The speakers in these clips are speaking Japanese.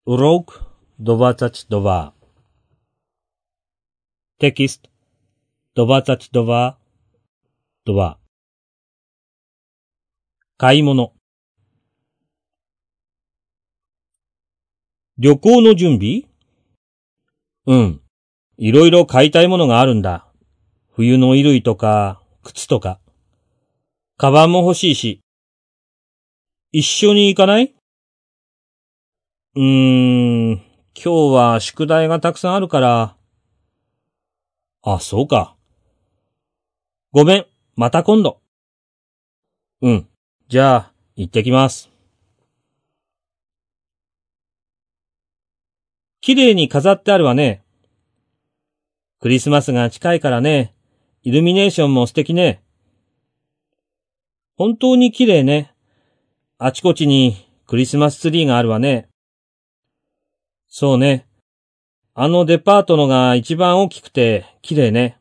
Урок 22. Текст 22. 2. 買い物。旅行の準備？うん。いろいろ買いたいものがあるんだ。冬の衣類とか、靴とか。カバンも欲しいし。一緒に行かない？今日は宿題がたくさんあるから。あ、そうか。ごめん、また今度。うん。じゃあ、行ってきます。綺麗に飾ってあるわね。クリスマスが近いからね。イルミネーションも素敵ね。本当に綺麗ね。あちこちにクリスマスツリーがあるわね。そうね。あのデパートのが一番大きくて綺麗ね。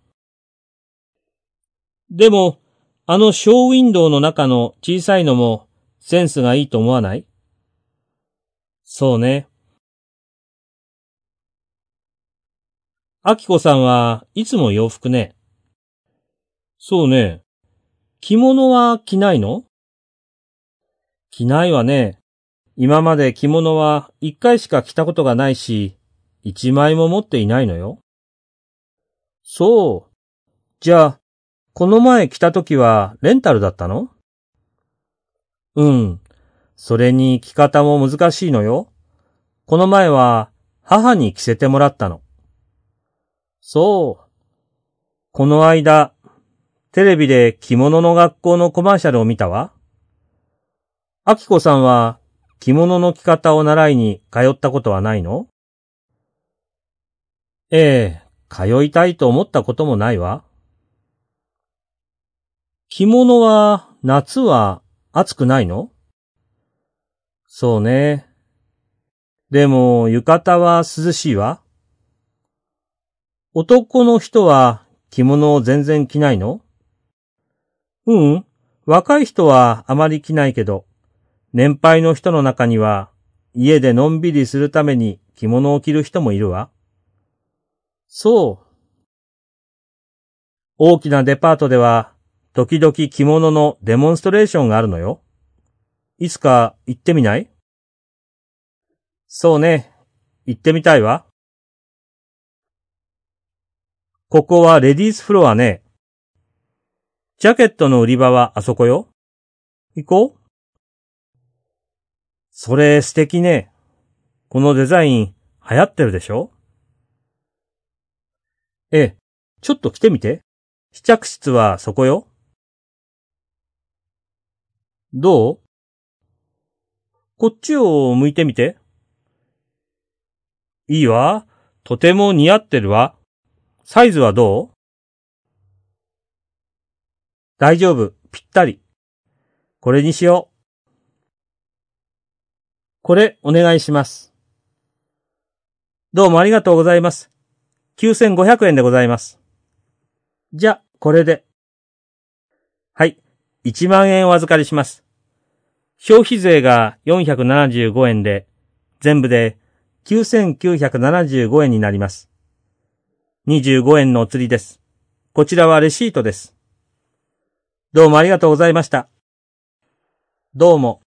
でも、あのショーウィンドウの中の小さいのもセンスがいいと思わない？そうね。あきこさんはいつも洋服ね。そうね。着物は着ないの？着ないわね。今まで着物は一回しか着たことがないし、一枚も持っていないのよ。そう。じゃあ、この前着た時はレンタルだったの？うん。それに着方も難しいのよ。この前は母に着せてもらったの。そう。この間、テレビで着物の学校のコマーシャルを見たわ。あきこさんは着物の着方を習いに通ったことはないの？ええ、通いたいと思ったこともないわ。着物は夏は暑くないの？そうね。でも浴衣は涼しいわ。男の人は着物を全然着ないの？うん、若い人はあまり着ないけど、年配の人の中には家でのんびりするために着物を着る人もいるわ。そう。大きなデパートでは時々着物のデモンストレーションがあるのよ。いつか行ってみない？そうね。行ってみたいわ。ここはレディースフロアね。ジャケットの売り場はあそこよ。行こう。それ素敵ね。このデザイン流行ってるでしょ？ええ、ちょっと来てみて。試着室はそこよ。どう？こっちを向いてみて。いいわ。とても似合ってるわ。サイズはどう？大丈夫。ぴったり。これにしよう。これお願いします。どうもありがとうございます。9500円でございます。じゃ、これで。はい。1万円お預かりします。消費税が475円で、全部で9975円になります。25円のお釣りです。こちらはレシートです。どうもありがとうございました。どうも。